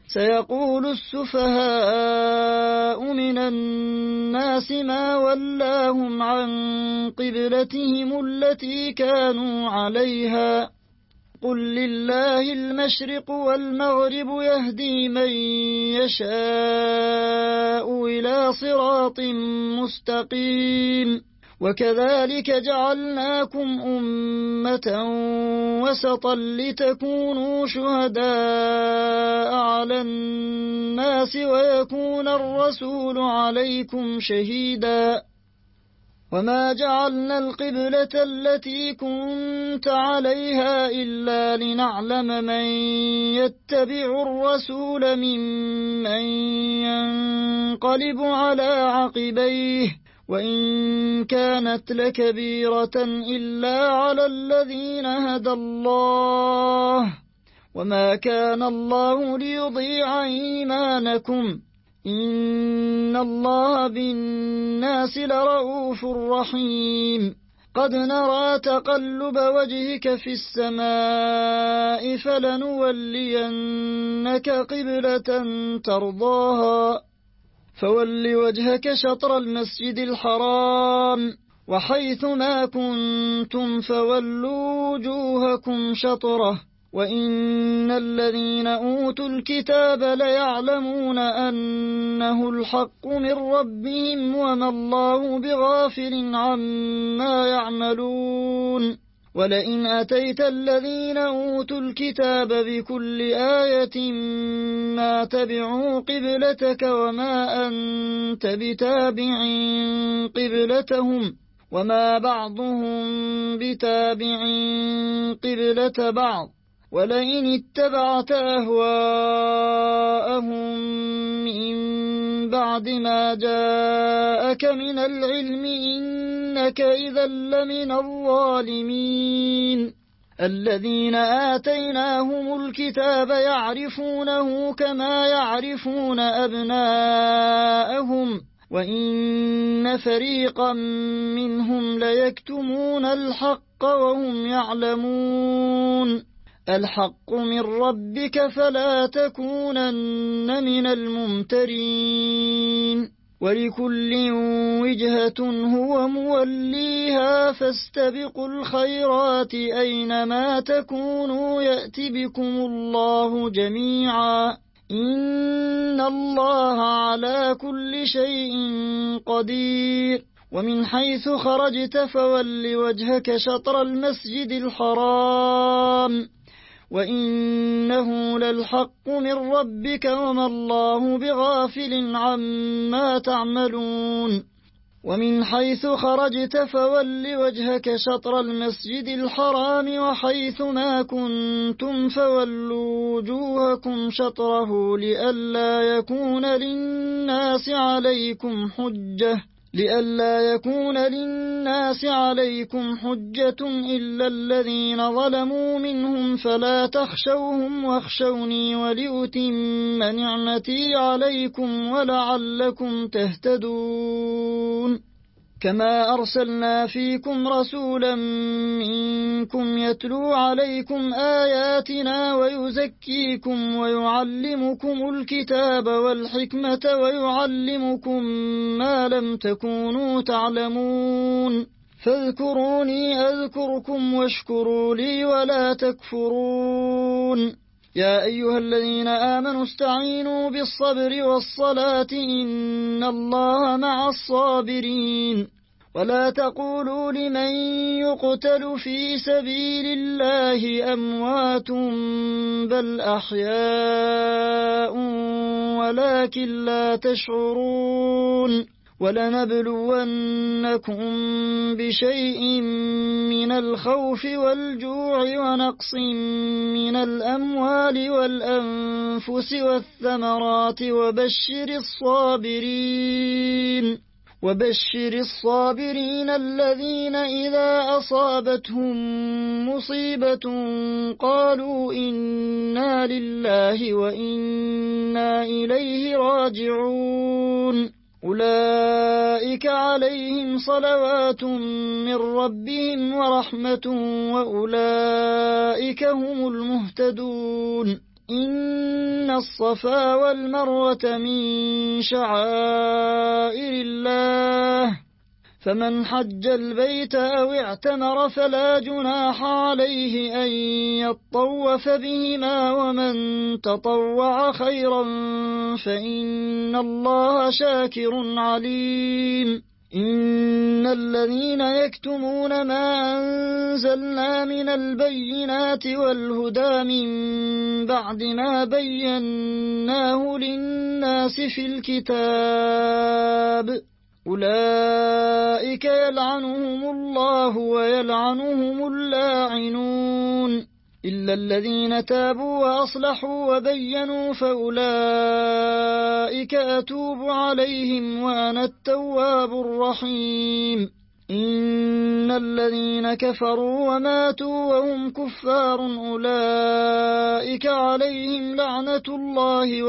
سيقول السفهاء من الناس ما ولاهم عن قبلتهم التي كانوا عليها قل لله المشرق والمغرب يهدي من يشاء إلى صراط مستقيم وكذلك جعلناكم أمة وسطا لتكونوا شهداء على الناس ويكون الرسول عليكم شهيدا وما جعلنا القبلة التي كنت عليها إلا لنعلم من يتبع الرسول ممن ينقلب على عقبيه وإن كانت لكبيرة إلا على الذين هدى الله وما كان الله ليضيع إيمانكم إن الله بالناس لرؤوف رحيم قد نرى تقلب وجهك في السماء فلنولينك قبلة ترضاها فول وجهك شطر المسجد الحرام وحيث ما كنتم فولوا وجوهكم شطره وإن الذين أوتوا الكتاب ليعلمون أنه الحق من ربهم وما الله بغافل عما يعملون ولئن أتيت الذين أوتوا الكتاب بكل آية ما تبعوا قبلتك وما أنت بتابع قبلتهم وما بعضهم بتابع قبلة بعض ولئن اتبعت أهواءهم من بعد ما جاءك من العلم إنك إذا لمن الظالمين الذين آتيناهم الكتاب يعرفونه كما يعرفون أبناءهم وإن فريقا منهم ليكتمون الحق وهم يعلمون الحق من ربك فلا تكونن من الممترين ولكل وجهة هو موليها فاستبقوا الخيرات أينما تكونوا يأت بكم الله جميعا إن الله على كل شيء قدير ومن حيث خرجت فول وجهك شطر المسجد الحرام وإنه للحق من ربك وما الله بغافل عما تعملون ومن حيث خرجت فول وجهك شطر المسجد الحرام وحيث ما كنتم فولوا وجوهكم شطره لئلا يكون للناس عليكم حجة إلا الذين ظلموا منهم فلا تخشوهم واخشوني ولأتم نعمتي عليكم ولعلكم تهتدون كما أرسلنا فيكم رسولا منكم يتلو عليكم آياتنا ويزكيكم ويعلمكم الكتاب والحكمة ويعلمكم ما لم تكونوا تعلمون فاذكروني أذكركم واشكروا لي ولا تكفرون يا أيها الذين آمنوا استعينوا بالصبر والصلاة إن الله مع الصابرين ولا تقولوا لمن يقتل في سبيل الله أموات بل أحياء ولكن لا تشعرون ولنبلونكم بشيء من الخوف والجوع ونقص من الأموال والأنفس والثمرات وبشر الصابرين الذين إذا أصابتهم مصيبة قالوا إنا لله وإنا إليه راجعون أولئك عليهم صلوات من ربهم ورحمة وأولئك هم المهتدون إن الصفا والمروة من شعائر الله فمن حج البيت أو اعتمر فلا جناح عليه أن يطوف بهما ومن تطوع خيرا فإن الله شاكر عليم إن الذين يكتمون ما أنزلنا من البينات والهدى من بعد ما بيناه للناس في الكتاب أولئك يلعنهم الله ويلعنهم اللاعنون إلا الذين تابوا وأصلحوا وبينوا فأولئك أتوب عليهم وأنا التواب الرحيم إن الذين كفروا وماتوا وهم كفار أولئك عليهم لعنة الله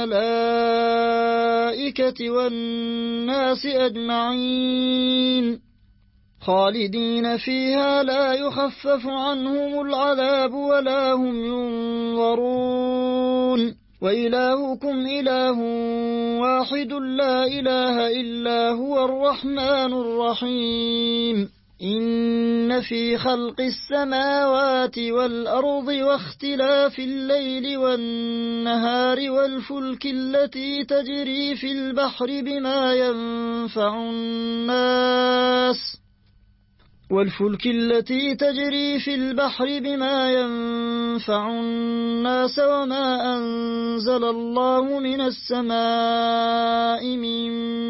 والملائكة والناس أجمعين خالدين فيها لا يخفف عنهم العذاب ولا هم ينظرون وإلهكم إله واحد لا إله إلا هو الرحمن الرحيم إن في خلق السماوات والأرض واختلاف الليل والنهار والفلك التي تجري في البحر بما ينفع الناس وما أنزل الله من السماء من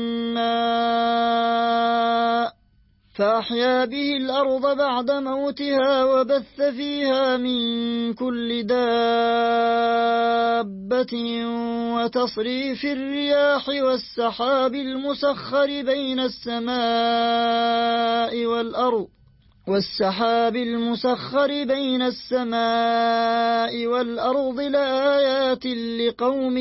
ماء فأحيا به الأرض بعد موتها وبث فيها من كل دابة وتصريف الرياح والسحاب المسخر بين السماء والأرض لآيات لقوم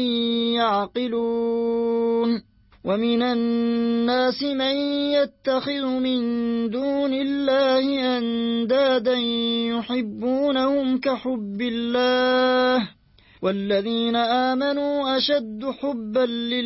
يعقلون ومن الناس من يتخذ من دون الله أندادا يحبونهم كحب الله والذين آمنوا أشد حبا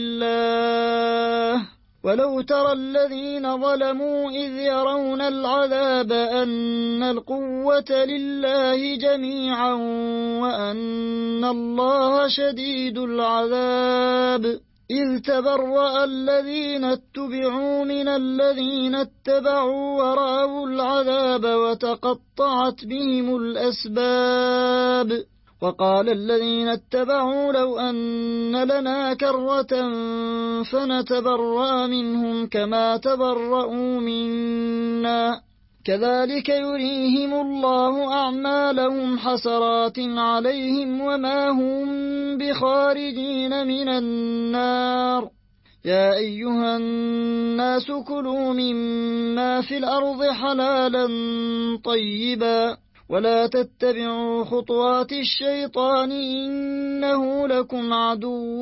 لله ولو ترى الذين ظلموا إذ يرون العذاب أن القوة لله جميعا وأن الله شديد العذاب إذ تبرأ الذين اتبعوا من الذين اتبعوا ورأوا العذاب وتقطعت بهم الأسباب وقال الذين اتبعوا لو أن لنا كرة فنتبرأ منهم كما تبرأوا منا كذلك يريهم الله أعمالهم حسرات عليهم وما هم بخارجين من النار يا أيها الناس كلوا مما في الأرض حلالا طيبا ولا تتبعوا خطوات الشيطان إنه لكم عدو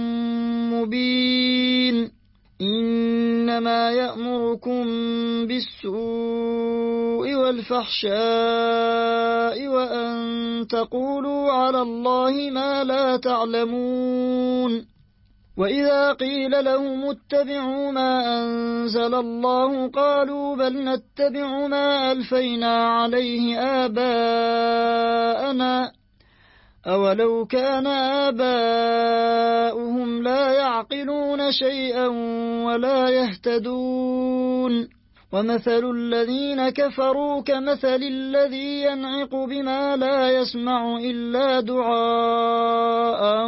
مبين إنما يأمركم بالسوء والفحشاء وأن تقولوا على الله ما لا تعلمون وإذا قيل لهم اتبعوا ما أنزل الله قالوا بل نتبع ما ألفينا عليه آباءنا أولو كان آباؤهم لا يعقلون شيئا ولا يهتدون ومثل الذين كفروا كمثل الذي ينعق بما لا يسمع إلا دعاء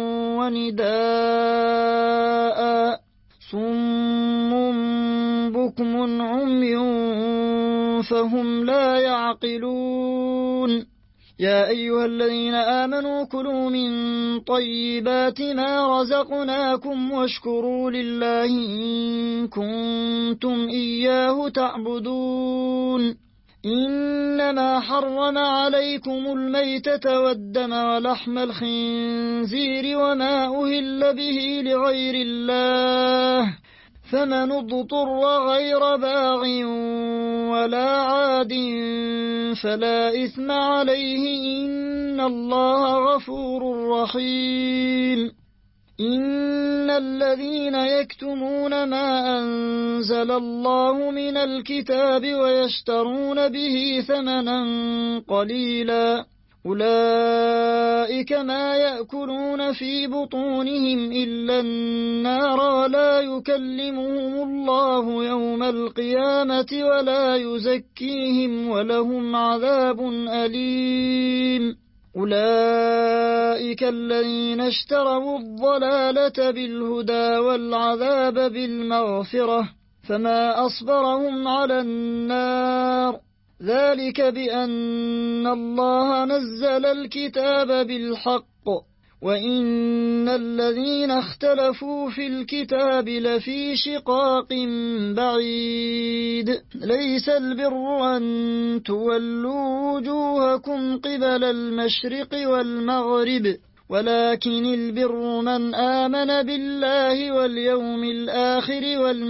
ونداء صم بكم عمي فهم لا يعقلون يا أيها الذين آمنوا كلوا من طيبات ما رزقناكم واشكروا لله إن كنتم إياه تعبدون إنما حرم عليكم الميتة والدم ولحم الخنزير وما أهل به لغير الله فمن اضطر غير باغ ولا عاد فلا إثم عليه إن الله غفور رحيم إن الذين يكتمون ما أنزل الله من الكتاب ويشترون به ثمنا قليلا أولئك ما يأكلون في بطونهم إلا النار ولا يكلمهم الله يوم القيامة ولا يزكيهم ولهم عذاب أليم أولئك الذين اشتروا الضلالة بالهدى والعذاب بالمغفرة فما أصبرهم على النار ذلك بأن الله نزل الكتاب بالحق وإن الذين اختلفوا في الكتاب لفي شقاق بعيد ليس البر أن تولوا وجوهكم قبل المشرق والمغرب ولكن البر من آمن بالله واليوم الآخر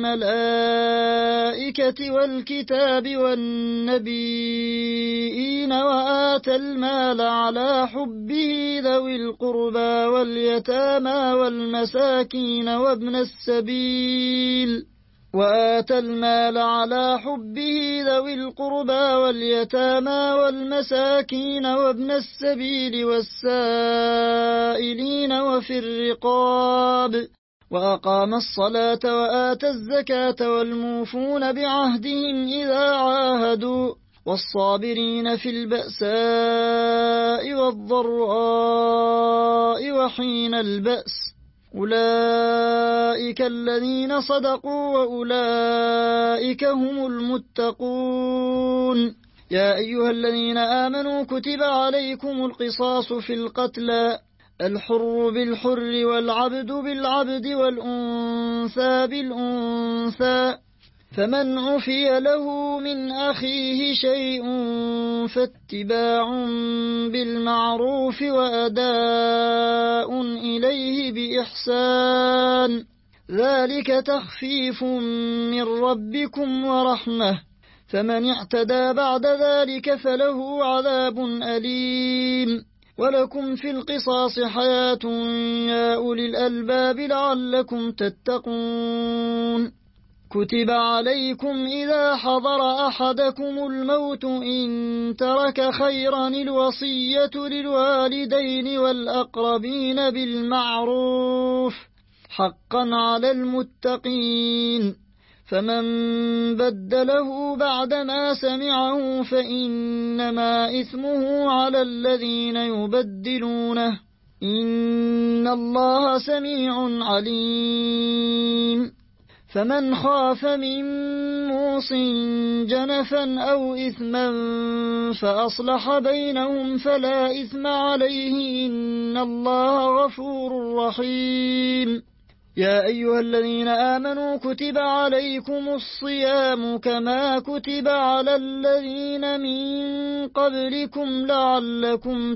والملائكة والكتاب والنبيين وآتى المال على حبه ذوي القربى واليتامى والمساكين وابن السبيل وآتى المال على حبه ذوي القربى واليتامى والمساكين وابن السبيل والسائلين وفي الرقاب وأقام الصلاة وآتى الزكاة والموفون بعهدهم إذا عاهدوا والصابرين في البأساء والضراء وحين البأس أولئك الذين صدقوا وأولئك هم المتقون يا أيها الذين آمنوا كتب عليكم القصاص في القتلى الحر بالحر والعبد بالعبد والأنثى بالأنثى فمن عفي له من أخيه شيء فاتباع بالمعروف وأداء إليه بإحسان ذلك تخفيف من ربكم ورحمة فمن اعتدى بعد ذلك فله عذاب أليم ولكم في القصاص حياة يا أولي الألباب لعلكم تتقون كتب عليكم إذا حضر أحدكم الموت إن ترك خيرا الوصية للوالدين والأقربين بالمعروف حقا على المتقين فمن بدله بعدما سمعه فإنما إثمه على الذين يبدلونه إن الله سميع عليم فمن خاف من موص جنفا أو إثما فأصلح بينهم فلا إثم عليه إن الله غفور رحيم يا أيها الذين آمنوا كتب عليكم الصيام كما كتب على الذين من قبلكم لعلكم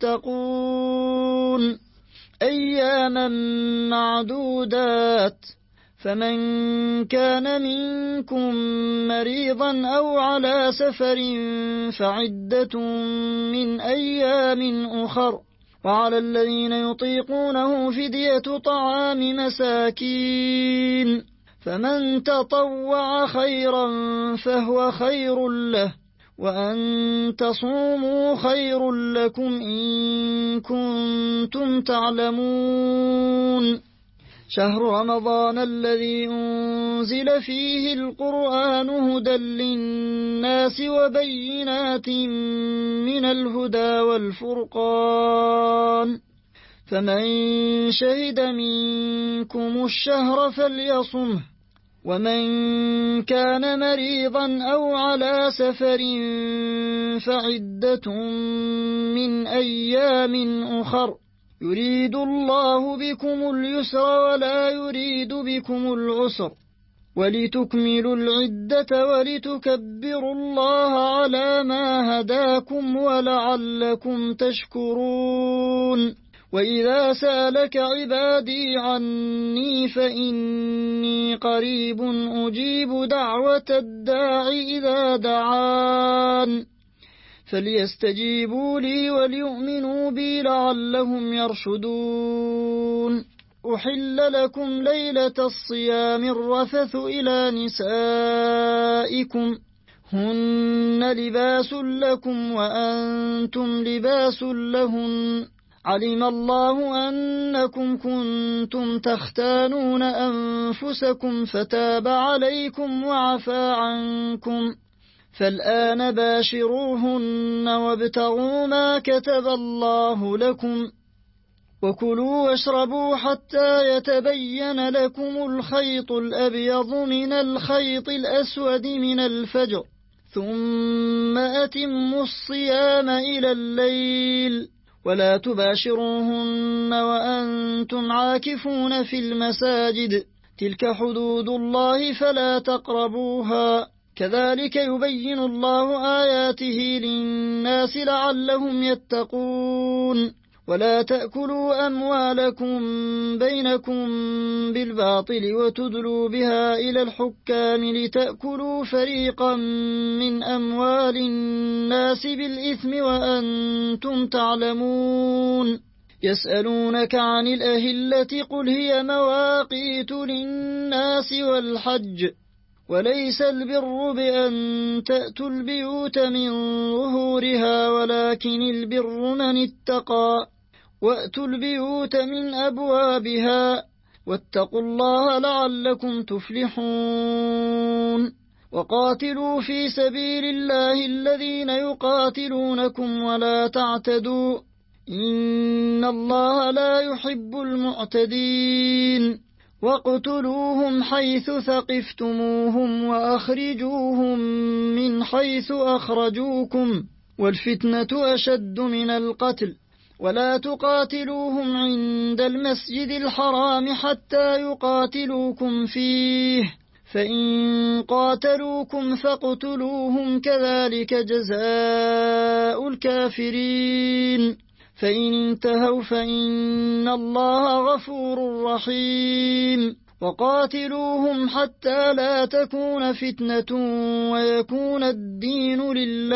تتقون أياما معدودات فمن كان منكم مريضا أو على سفر فعدة من أيام أخر وعلى الذين يطيقونه فدية طعام مساكين فمن تطوع خيرا فهو خير له وأن تصوموا خير لكم إن كنتم تعلمون شهر رمضان الذي أنزل فيه القرآن هدى للناس وبينات من الهدى والفرقان فمن شهد منكم الشهر فليصمه ومن كان مريضا أو على سفر فعدة من أيام أخر يريد الله بكم اليسر ولا يريد بكم العسر ولتكملوا العدة ولتكبروا الله على ما هداكم ولعلكم تشكرون وإذا سألك عبادي عني فإني قريب أجيب دعوة الداع إذا دعان فليستجيبوا لي وليؤمنوا بي لعلهم يرشدون أحل لكم ليلة الصيام الرفث إلى نسائكم هن لباس لكم وأنتم لباس لهن علم الله أنكم كنتم تختانون أنفسكم فتاب عليكم وعفى عنكم فالآن باشروهن وابتغوا ما كتب الله لكم وكلوا واشربوا حتى يتبين لكم الخيط الأبيض من الخيط الأسود من الفجر ثم أتموا الصيام إلى الليل ولا تباشروهن وأنتم عاكفون في المساجد تلك حدود الله فلا تقربوها كذلك يبين الله آياته للناس لعلهم يتقون ولا تأكلوا أموالكم بينكم بالباطل وتدلوا بها إلى الحكام لتأكلوا فريقا من أموال الناس بالإثم وأنتم تعلمون يسألونك عن الأهلة قل هي مواقيت للناس والحج وليس البر بأن تأتوا البيوت من ظهورها ولكن البر من اتقى وأتوا البيوت من أبوابها واتقوا الله لعلكم تفلحون وقاتلوا في سبيل الله الذين يقاتلونكم ولا تعتدوا إن الله لا يحب المعتدين واقتلوهم حيث ثقفتموهم وأخرجوهم من حيث أخرجوكم والفتنة أشد من القتل ولا تقاتلوهم عند المسجد الحرام حتى يقاتلوكم فيه فإن قاتلوكم فاقتلوهم كذلك جزاء الكافرين فإن انتهوا فإن الله غفور رحيم وقاتلوهم حتى لا تكون فتنة ويكون الدين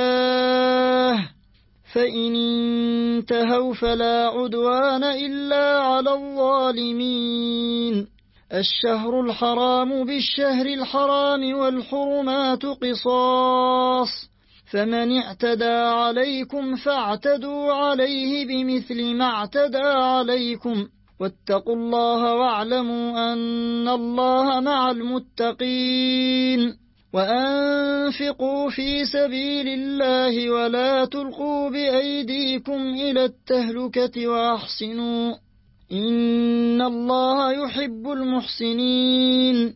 لله فإن انتهوا فلا عدوان إلا على الظالمين الشهر الحرام بالشهر الحرام والحرمات قصاص فمن اعتدى عليكم فاعتدوا عليه بمثل ما اعتدى عليكم واتقوا الله واعلموا أن الله مع المتقين وأنفقوا في سبيل الله ولا تلقوا بأيديكم إلى التهلكة وأحسنوا إن الله يحب المحسنين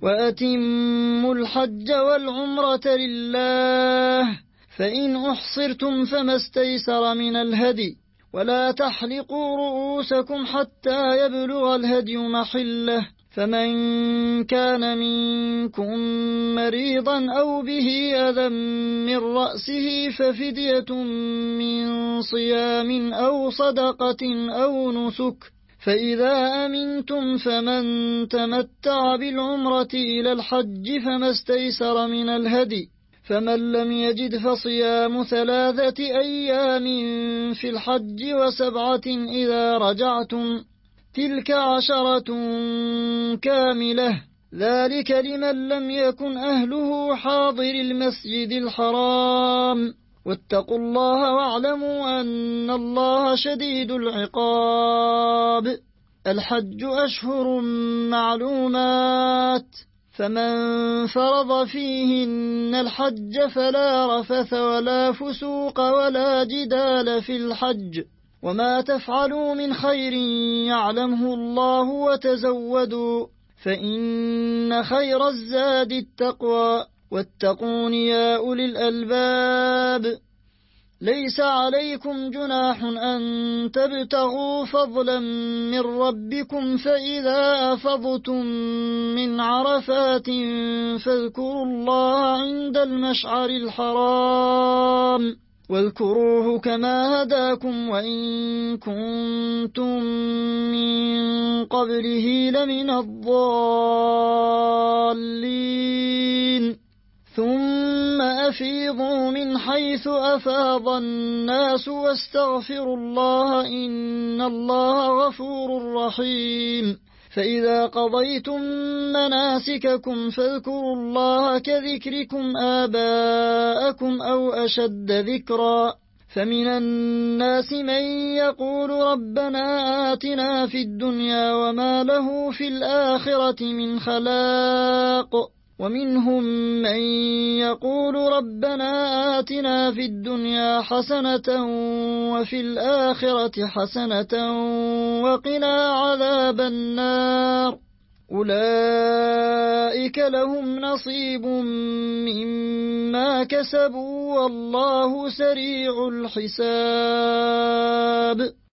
وأتموا الحج والعمرة لله فإن أحصرتم فما استيسر من الهدي ولا تحلقوا رؤوسكم حتى يبلغ الهدي محله فمن كان منكم مريضا أو به أذى من رأسه ففدية من صيام أو صدقة أو نسك فإذا أمنتم فمن تمتع بالعمرة إلى الحج فما استيسر من الهدي فمن لم يجد فصيام 3 أيام في الحج و7 إذا رجعتم تلك 10 كاملة ذلك لمن لم يكن أهله حاضر المسجد الحرام واتقوا الله واعلموا أن الله شديد العقاب الحج أشهر معلومات فمن فرض فيهن الحج فلا رفث ولا فسوق ولا جدال في الحج وما تفعلوا من خير يعلمه الله وتزودوا فإن خير الزاد التقوى واتقون يا أولي الألباب ليس عليكم جناح أن تبتغوا فضلا من ربكم فإذا أفضتم من عرفات فاذكروا الله عند المشعر الحرام واذكروه كما هداكم وإن كنتم من قبله لمن الضالين ثم أفيضوا من حيث أفاض الناس واستغفروا الله إن الله غفور رحيم فإذا قضيتم مناسككم فاذكروا الله كذكركم آباءكم أو أشد ذكرا فمن الناس من يقول ربنا آتنا في الدنيا وما له في الآخرة من خلاق ومنهم من يقول ربنا آتنا في الدنيا حسنة وفي الآخرة حسنة وقنا عذاب النار أولئك لهم نصيب مما كسبوا والله سريع الحساب